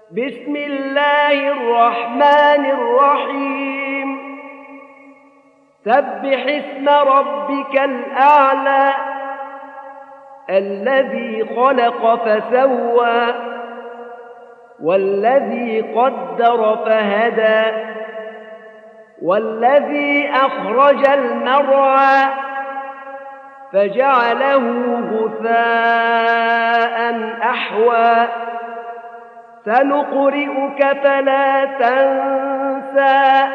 بسم الله الرحمن الرحيم سبح اسم ربك الأعلى الذي خلق فسوى والذي قدر فهدى والذي أخرج المرعى فجعله غثاء أحوى سنقرئك فلا تنسى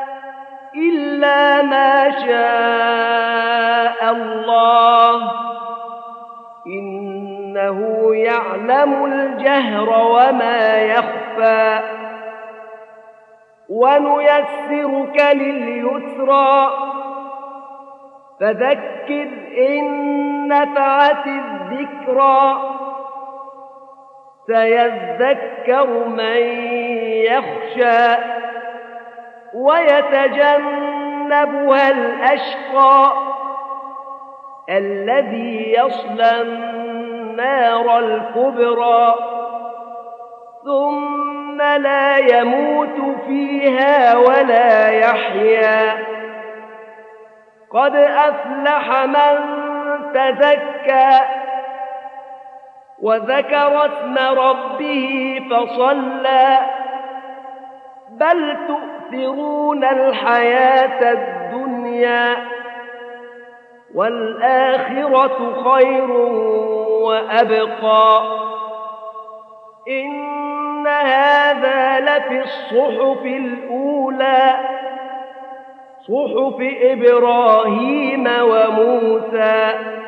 إلا ما شاء الله إنه يعلم الجهر وما يخفى ونيسرك لليسرى فذكر إن نفعت الذكرى سيذكر من يخشى ويتجنبها الأشقى الذي يصلى النار الكبرى ثم لا يموت فيها ولا يحيا قد أفلح من تزكى وذكر اسم ربه فصلى بل تؤثرون الحياة الدنيا والآخرة خير وأبقى إن هذا لفي الصحف الأولى صحف إبراهيم وموسى